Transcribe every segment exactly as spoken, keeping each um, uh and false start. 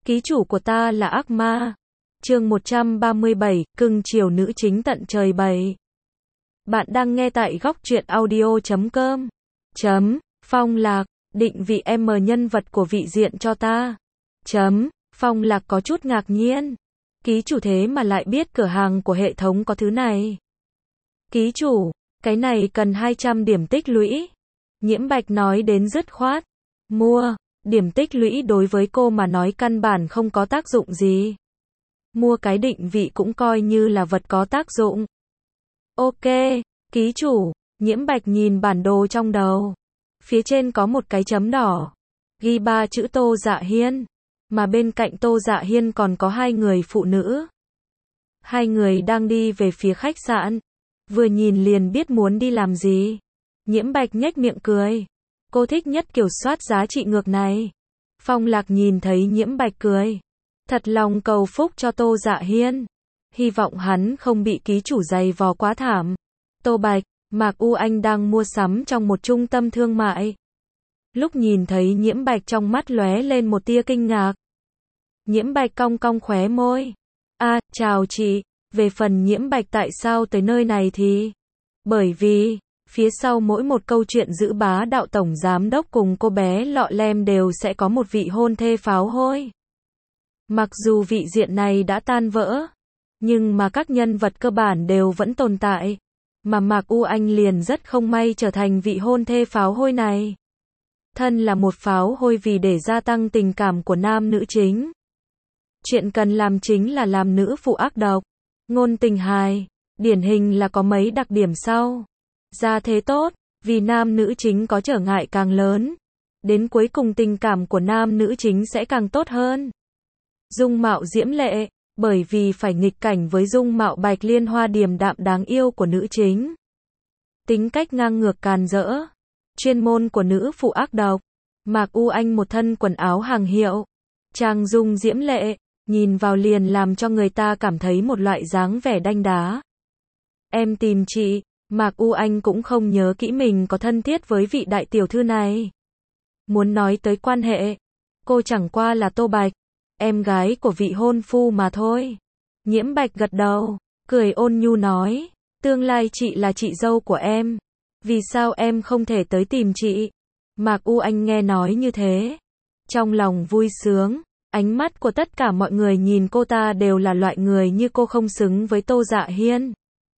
Ký chủ của ta là ác ma. Chương một trăm ba mươi bảy, cưng chiều nữ chính tận trời bảy. Bạn đang nghe tại góc truyện audio chấm com. Chấm, Phong Lạc, định vị M nhân vật của vị diện cho ta. Chấm, Phong Lạc có chút ngạc nhiên. Ký chủ thế mà lại biết cửa hàng của hệ thống có thứ này. Ký chủ, cái này cần hai trăm điểm tích lũy. Nhiễm Bạch nói đến dứt khoát. Mua, điểm tích lũy đối với cô mà nói căn bản không có tác dụng gì. Mua cái định vị cũng coi như là vật có tác dụng. Ok, ký chủ, Nhiễm Bạch nhìn bản đồ trong đầu. Phía trên có một cái chấm đỏ. Ghi ba chữ Tô Dạ Hiên. Mà bên cạnh Tô Dạ Hiên còn có hai người phụ nữ. Hai người đang đi về phía khách sạn. Vừa nhìn liền biết muốn đi làm gì. Nhiễm Bạch nhếch miệng cười. Cô thích nhất kiểu soát giá trị ngược này. Phong Lạc nhìn thấy Nhiễm Bạch cười. Thật lòng cầu phúc cho Tô Dạ Hiên. Hy vọng hắn không bị ký chủ giày vò quá thảm. Tô Bạch, Mạc U Anh đang mua sắm trong một trung tâm thương mại. Lúc nhìn thấy Nhiễm Bạch trong mắt lóe lên một tia kinh ngạc. Nhiễm Bạch cong cong khóe môi. A, à, chào chị. Về phần Nhiễm Bạch tại sao tới nơi này thì... Bởi vì... Phía sau mỗi một câu chuyện giữ bá đạo tổng giám đốc cùng cô bé lọ lem đều sẽ có một vị hôn thê pháo hôi. Mặc dù vị diện này đã tan vỡ, nhưng mà các nhân vật cơ bản đều vẫn tồn tại. Mà Mạc U Anh liền rất không may trở thành vị hôn thê pháo hôi này. Thân là một pháo hôi vì để gia tăng tình cảm của nam nữ chính. Chuyện cần làm chính là làm nữ phụ ác độc, ngôn tình hài, điển hình là có mấy đặc điểm sau. Gia thế tốt, vì nam nữ chính có trở ngại càng lớn. Đến cuối cùng tình cảm của nam nữ chính sẽ càng tốt hơn. Dung mạo diễm lệ, bởi vì phải nghịch cảnh với dung mạo bạch liên hoa điềm đạm đáng yêu của nữ chính. Tính cách ngang ngược càn rỡ. Chuyên môn của nữ phụ ác độc. Mạc U Anh một thân quần áo hàng hiệu. Trang dung diễm lệ, nhìn vào liền làm cho người ta cảm thấy một loại dáng vẻ đanh đá. Em tìm chị. Mạc U Anh cũng không nhớ kỹ mình có thân thiết với vị đại tiểu thư này. Muốn nói tới quan hệ, cô chẳng qua là Tô Bạch, em gái của vị hôn phu mà thôi. Nhiễm Bạch gật đầu, cười ôn nhu nói, tương lai chị là chị dâu của em. Vì sao em không thể tới tìm chị? Mạc U Anh nghe nói như thế. Trong lòng vui sướng, ánh mắt của tất cả mọi người nhìn cô ta đều là loại người như cô không xứng với Tô Dạ Hiên.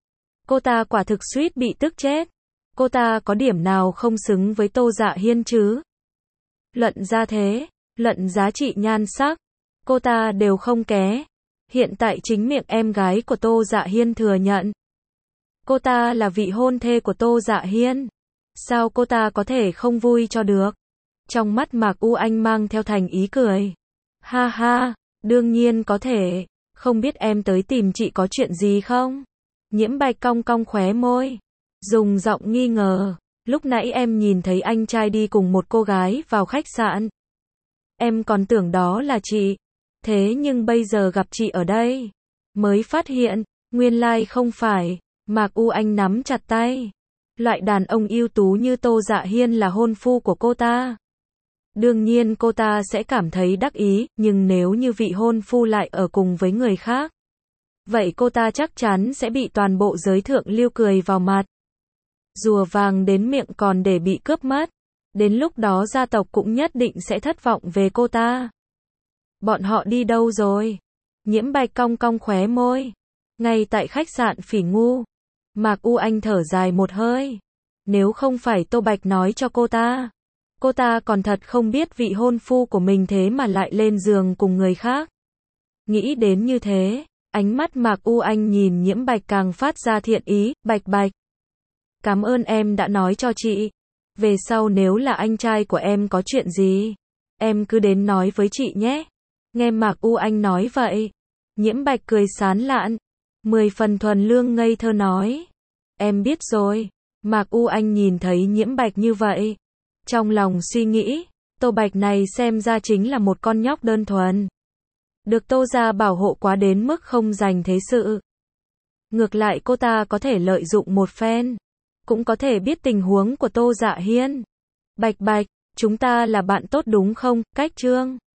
Cô ta quả thực suýt bị tức chết. Cô ta có điểm nào không xứng với Tô Dạ Hiên chứ? Luận ra thế, luận giá trị nhan sắc, cô ta đều không ké. Hiện tại chính miệng em gái của Tô Dạ Hiên thừa nhận. Cô ta là vị hôn thê của Tô Dạ Hiên. Sao cô ta có thể không vui cho được? Trong mắt Mạc U Anh mang theo thành ý cười. Ha ha, đương nhiên có thể. Không biết em tới tìm chị có chuyện gì không? Nhiễm Bạch cong cong khóe môi, dùng giọng nghi ngờ, lúc nãy em nhìn thấy anh trai đi cùng một cô gái vào khách sạn. Em còn tưởng đó là chị, thế nhưng bây giờ gặp chị ở đây, mới phát hiện, nguyên lai không phải. Mạc U Anh nắm chặt tay, loại đàn ông ưu tú như Tô Dạ Hiên là hôn phu của cô ta. Đương nhiên cô ta sẽ cảm thấy đắc ý, nhưng nếu như vị hôn phu lại ở cùng với người khác, vậy cô ta chắc chắn sẽ bị toàn bộ giới thượng lưu cười vào mặt. Rùa vàng đến miệng còn để bị cướp mất. Đến lúc đó gia tộc cũng nhất định sẽ thất vọng về cô ta. Bọn họ đi đâu rồi? Nhiễm Bạch cong cong khóe môi. Ngay tại khách sạn Phỉ Ngu. Mạc U Anh thở dài một hơi. Nếu không phải Tô Bạch nói cho cô ta, cô ta còn thật không biết vị hôn phu của mình thế mà lại lên giường cùng người khác. Nghĩ đến như thế, ánh mắt Mạc U Anh nhìn Nhiễm Bạch càng phát ra thiện ý. Bạch Bạch, cảm ơn em đã nói cho chị. Về sau nếu là anh trai của em có chuyện gì, em cứ đến nói với chị nhé. Nghe Mạc U Anh nói vậy, Nhiễm Bạch cười sán lạn, mười phần thuần lương ngây thơ nói. Em biết rồi. Mạc U Anh nhìn thấy Nhiễm Bạch như vậy, trong lòng suy nghĩ, Tô Bạch này xem ra chính là một con nhóc đơn thuần. Được Tô gia bảo hộ quá đến mức không dành thế sự. Ngược lại cô ta có thể lợi dụng một phen, cũng có thể biết tình huống của Tô Dạ Hiên. Bạch Bạch, chúng ta là bạn tốt đúng không? Cách chương